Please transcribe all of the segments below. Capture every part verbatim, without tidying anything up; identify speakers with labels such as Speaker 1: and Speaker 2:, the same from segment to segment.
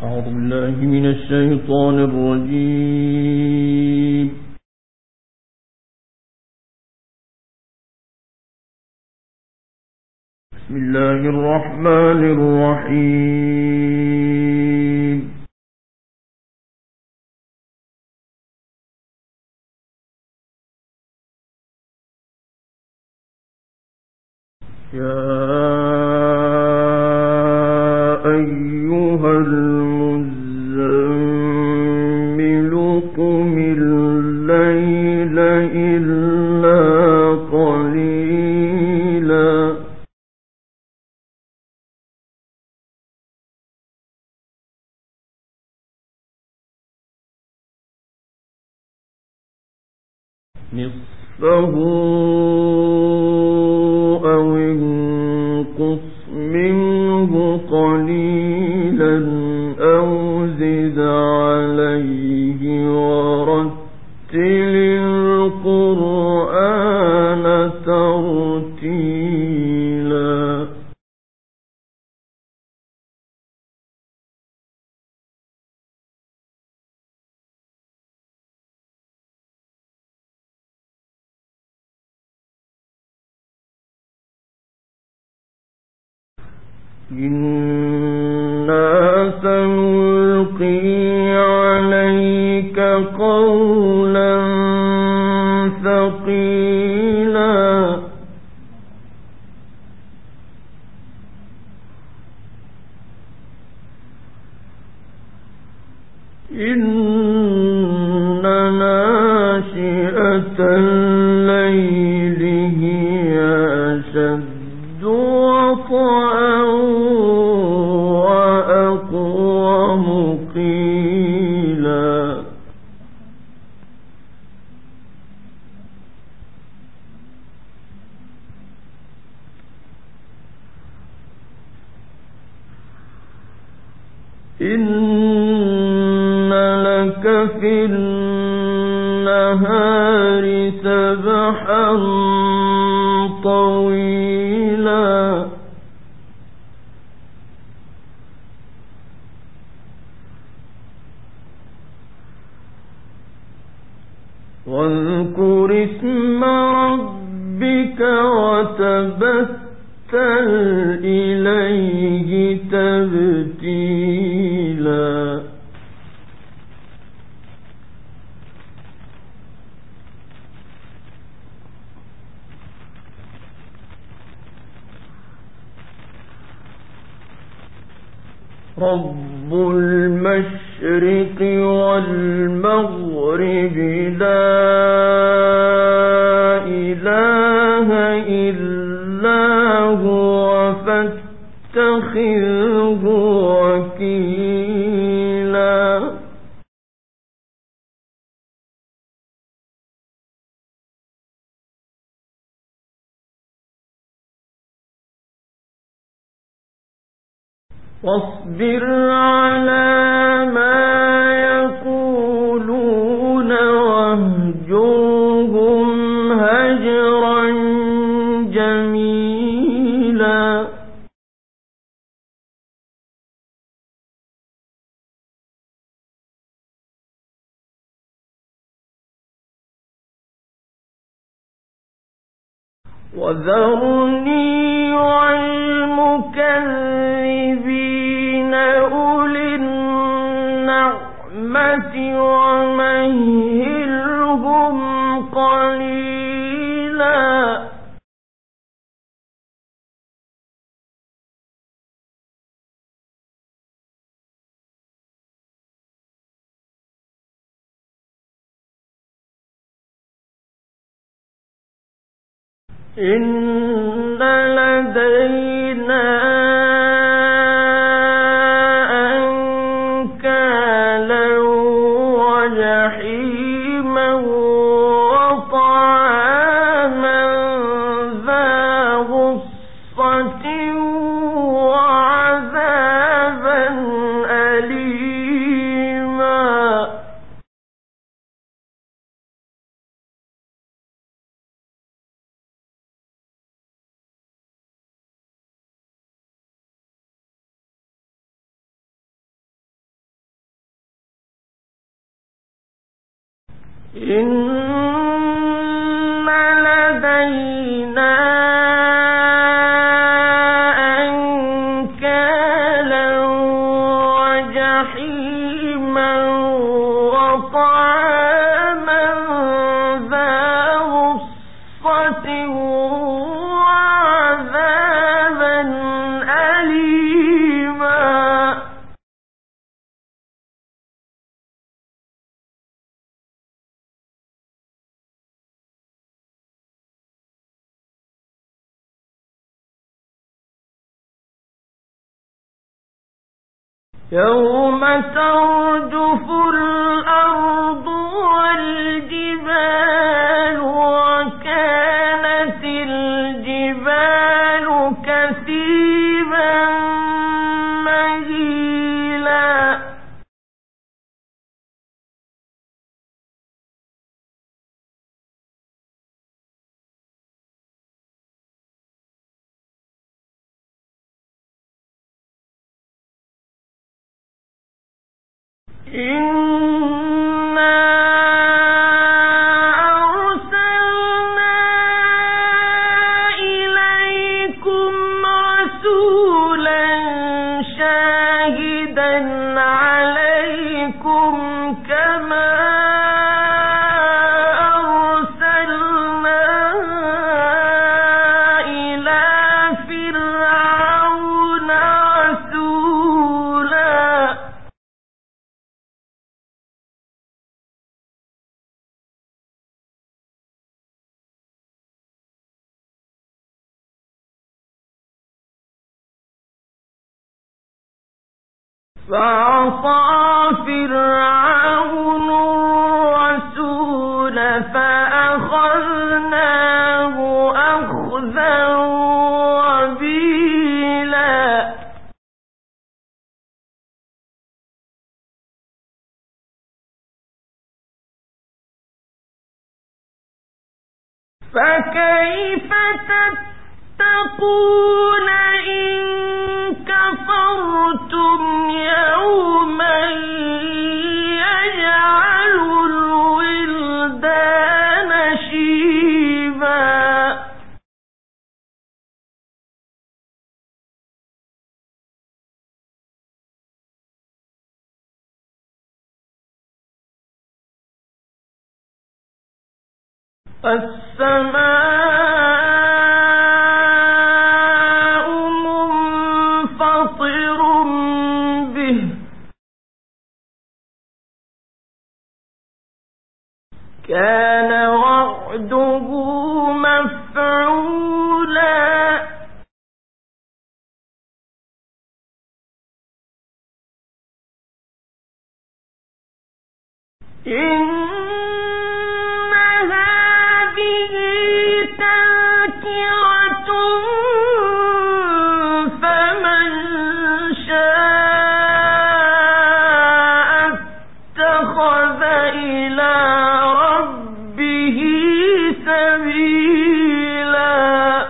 Speaker 1: أعوذ بالله من الشيطان الرجيم. بسم الله الرحمن الرحيم. يا أيها المزمل قم الليل إلا قليلا نصفه أو انقص منه قليلا أو زد عليه ورتل القرآن ترتيلا. إنا سنلقي عليك قولا ثقيلا. إن ناشئة الليل هي أشد وطئا وأقوم قيلا. إن لك في النهار سبحا طويلا. واذكر اسم ربك وتبتل إليه تبتيلا. رب المشرق والمغرب لا إله إلا هو فاتخذه وكيلا. واصبر على ما يقولون واهجرهم هجرا جميلا. وذرني والمكذبين أولي النعمة ومهلهم قليلا. إن لدينا إن لدينا أنكالا وجحيما وطعاما ذا غصة وعذابا أليما يوم ترجف الأرض والجبال وكانت الجبال كثيبا مهيلا إنا أرسلنا إليكم رسولا شاهدا عليكم كما أرسلنا إلى فرعون رسولا فعصى فرعون الرسول فأخذناه أخذا وبيلا فكيف تتقون إن كفرتم يوما يجعل الولدان شيبا السماء منفطر به كان وعده مفعولا إن هذه تذكرة فمن شاء اتخذ إلى ربه سبيلا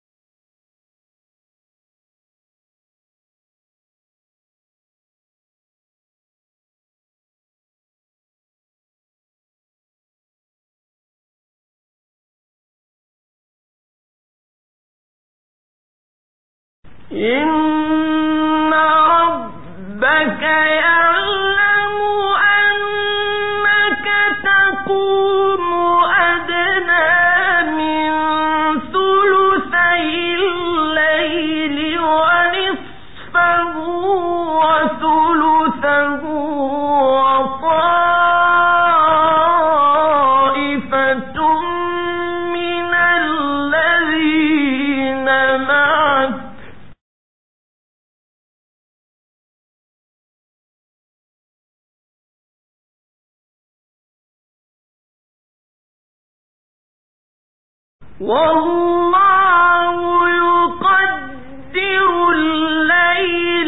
Speaker 1: إن ربك يعلم أنك تقوم أدنى من ثلثي الليل ونصفه وثلثه وطائفة من الذين معك والله يقدر الليل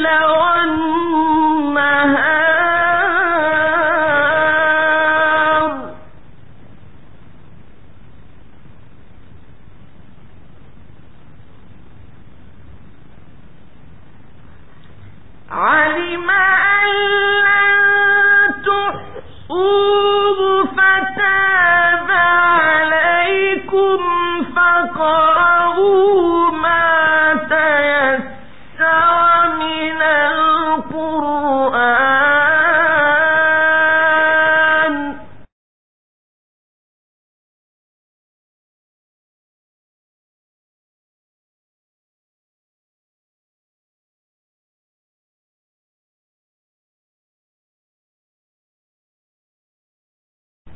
Speaker 1: والنهار علم أن لن تحصوه فتاب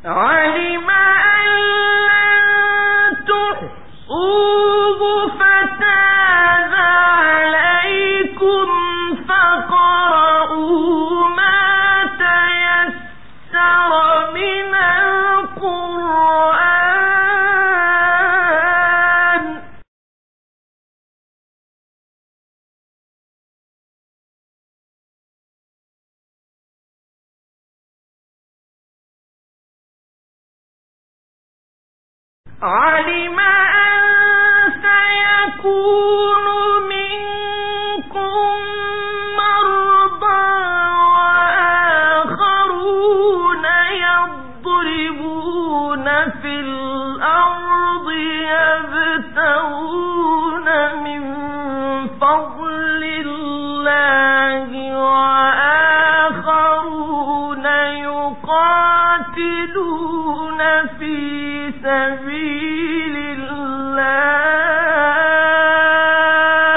Speaker 1: علم أن لن تحصوه فتاب عليكم فاقرؤوا ما تيسر من القرآن علم أن سيكون منكم مرضى وآخرون يضربون في الأرض يبتغون من فضل الله وآخرون يقاتلون في سبيل الله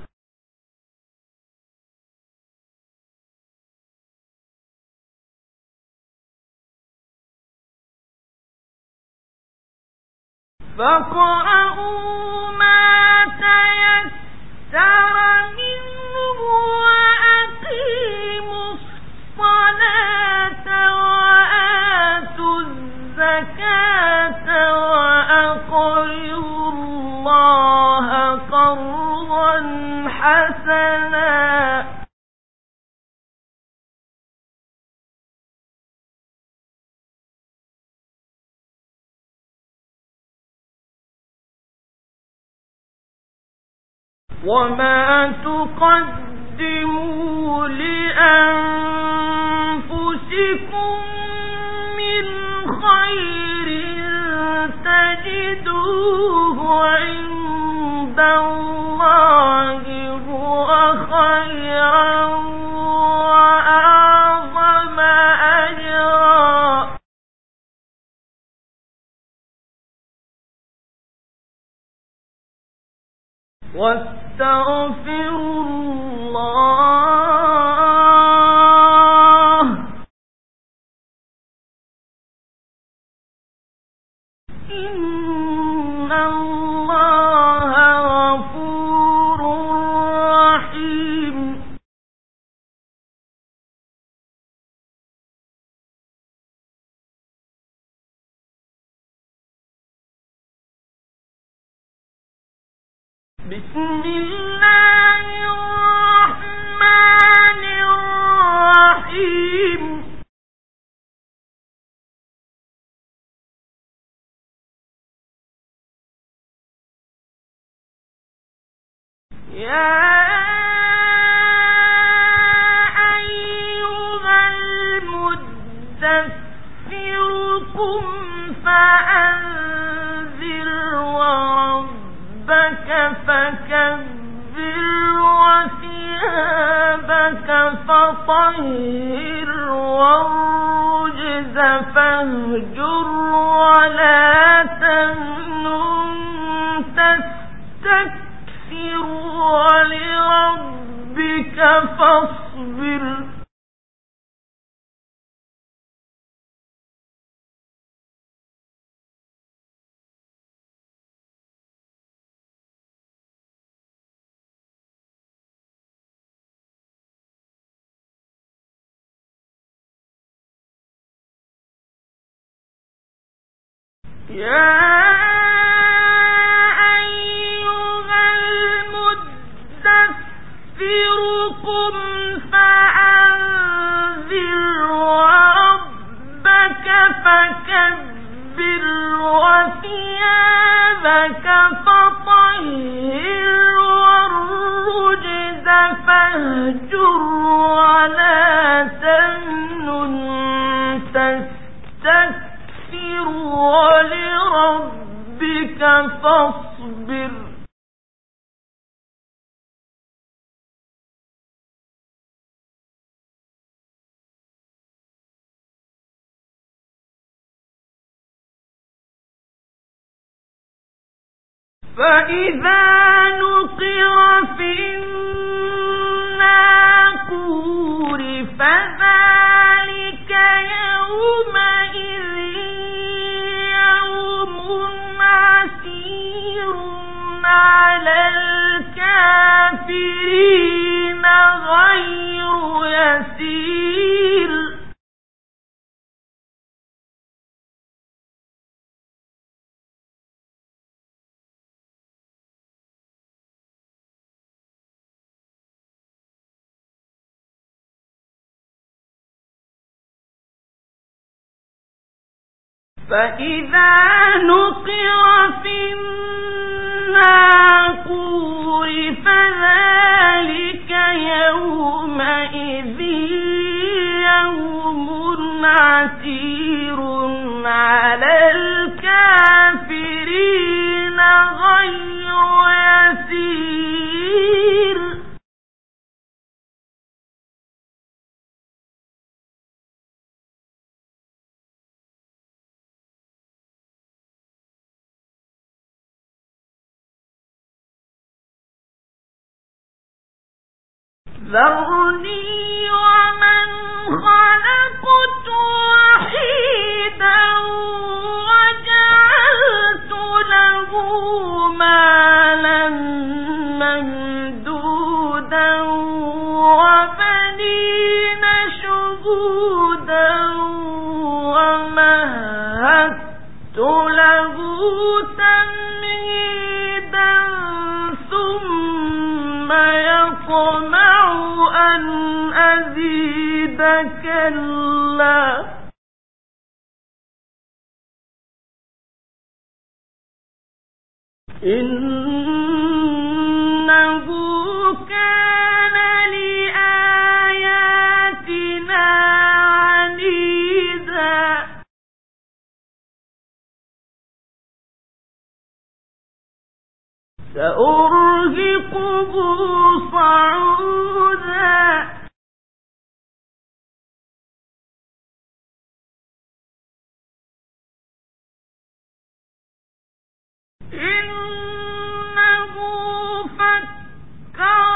Speaker 1: فاقرؤوا ما تيسر منه وأقيموا الصلاة وآتوا الزكاة وأقرضوا الله قرضا حسنا وما تقدموا لأنفسكم من خير تجدوه عند الله هو خيرا وأعظم أجرا واستغفروا الله إن الله غفور رحيم بسم الله الرحمن الرحيم يا أيها المدثر قم فأنذر وربك فكبر وثيابك فطهر والرجز فاهجر ولا تمنن تستكثر ولربك فاصبر يا أيها المدثر قم فأنذر وربك فكبر وثيابك فطهر والرجز فاهجر ولا تمنن تستكثر ولربك فاصبر فإذا نقر في الناقور فذلك يومئذ فإذا نقر في الناقور فذلك يومئذ يوم عسير على الكافرين غير يسير. ذرني ومن خلقت وحيدا وجعلت له مالا ممدودا وبنين شهودا ومهدت له تمهيدا ثم يطمع أن أزيد كلا إنه كان لآياتنا عنيدا. سأرهقه صعودا إنه فكر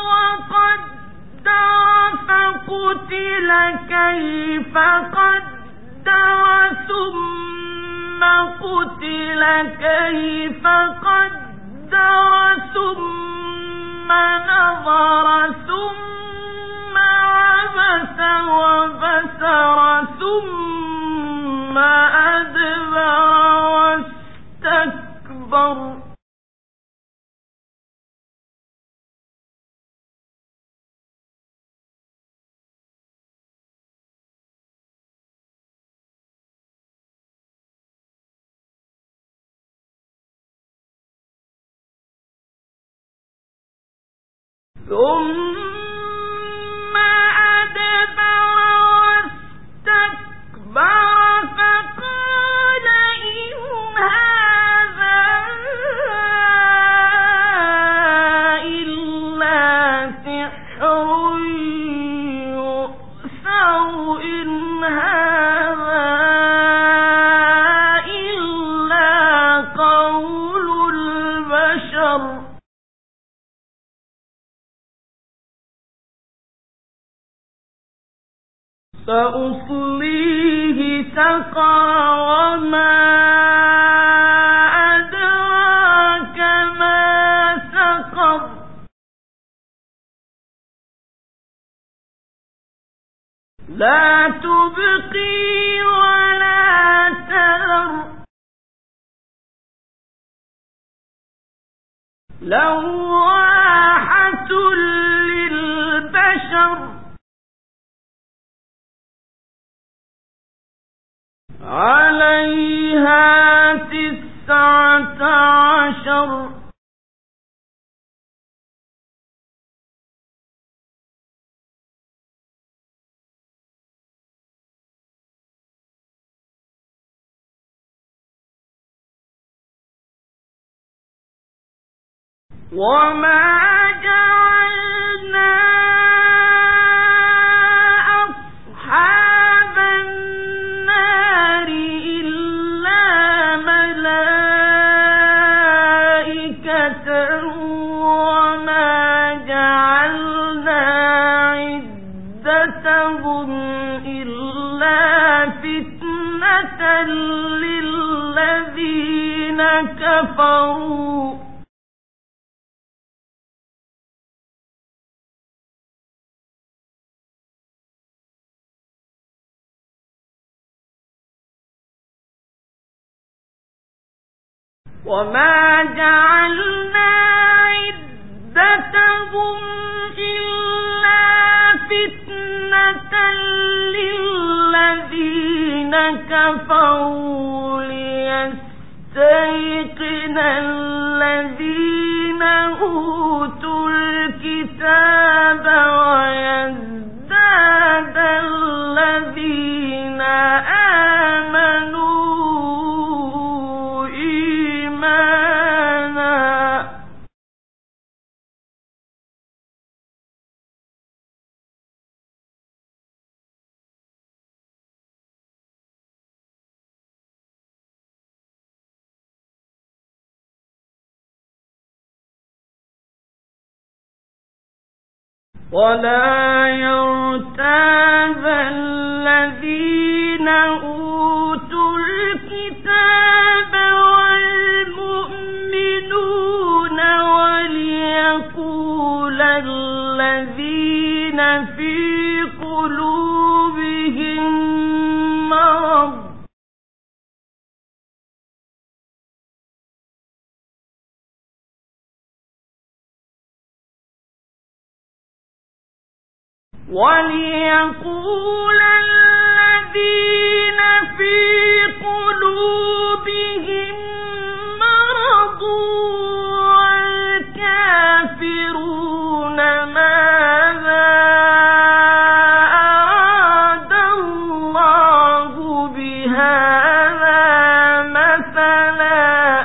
Speaker 1: وقدر فقتل كيف قدر ثم قتل كيف قدر ثم نظر ثم عبس وبسر ثم أدبر واستكبر. ثم أدبر واستكبر فقال إن هذا إلا سحر يؤثر إن هذا إلا قول البشر. سأصليه سقر وما أدراك ما سقر لا تبقي ولا تذر لواحة للبشر عليها تسعة عشر وما جعلنا أصحاب النار إلا ملائكة وما جعلنا عدتهم إلا فتنة للذين كفروا وما جعلنا عدتهم إلا فتنة للذين كفروا من الذين أوتوا الكتاب ويزداد الذين آمنوا إيمانا ولا يرتاب الذين أوتوا الكتاب والمؤمنون وليقول الذين في قلوبهم مرض وليقول الذين في قلوبهم مرض والكافرون ماذا أراد الله بهذا مثلا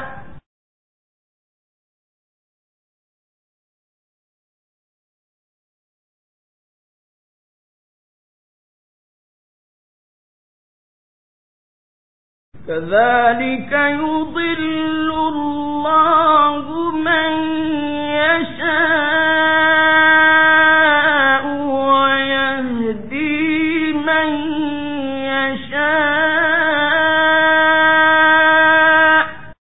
Speaker 1: كذلك يضل الله من يشاء ويهدي من يشاء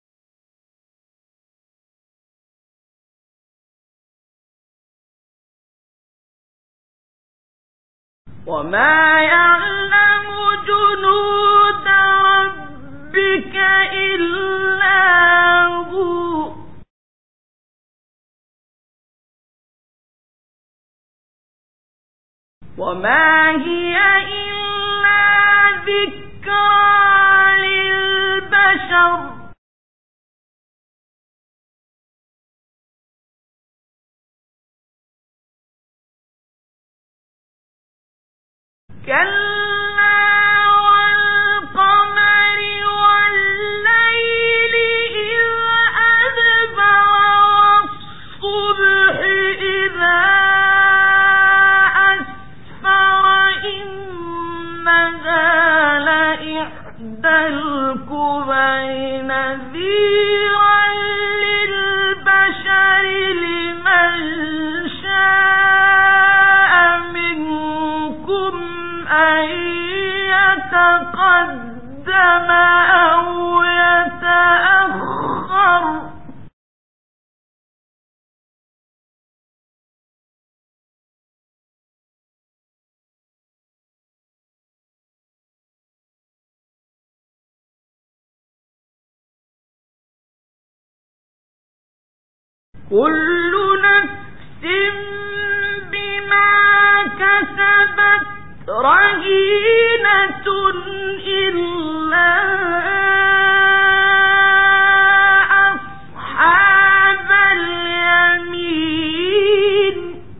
Speaker 1: وما يعلم جنود ربك إلا هو وما هي إلا ذكرى للبشر كلا والقمر والليل إذ أدبر والصبح إذا أسفر إنها لإحدى الكبر نذيرا للبشر لمن شاء منكم أن يتقدم أو يتأخر كل نفس بما كسبت رهينة إلا أصحاب اليمين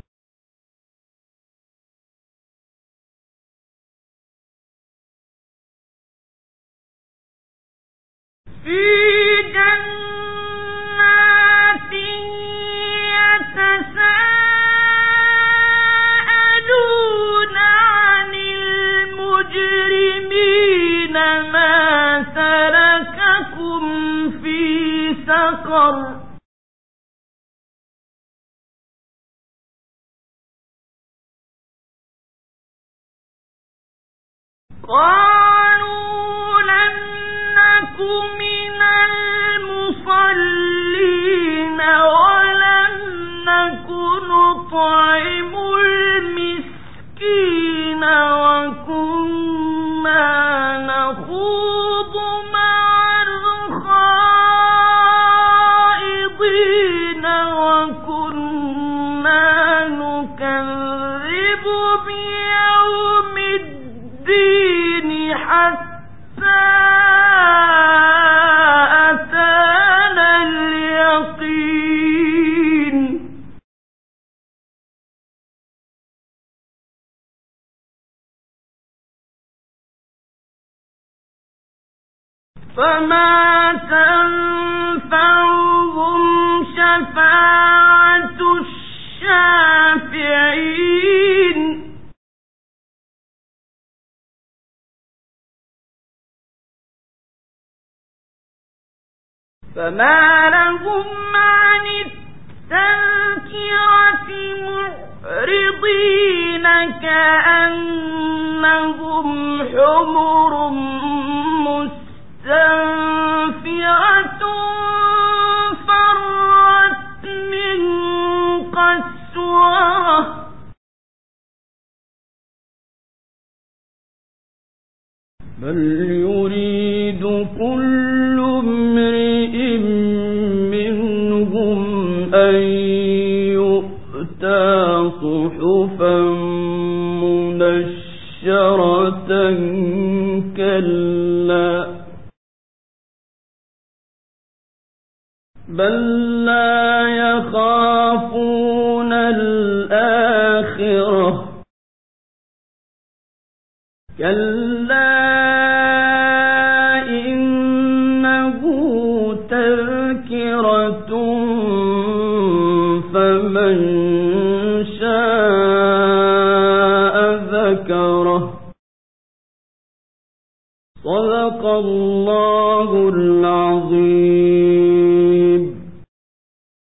Speaker 1: في جنات يتساءلون عن المجرمين ما سلككم في سقر قالوا لم نك من المصلين ولم نك نطعم المسكين وكنا نخوض مع الخائضين وكنا نكذب بيوم الدين حتى أتانا فما تنفعهم شفاعة الشافعين فما لهم عن التذكرة معرضين كأنهم حمر مستنفرة فرت من قسورة بل يريد كل امرئ منهم أن يؤتى صحفا منشرة كلا بل لا يخافون الآخرة كلا إنه تذكرة فمن شاء ذكره صدق الله العظيم.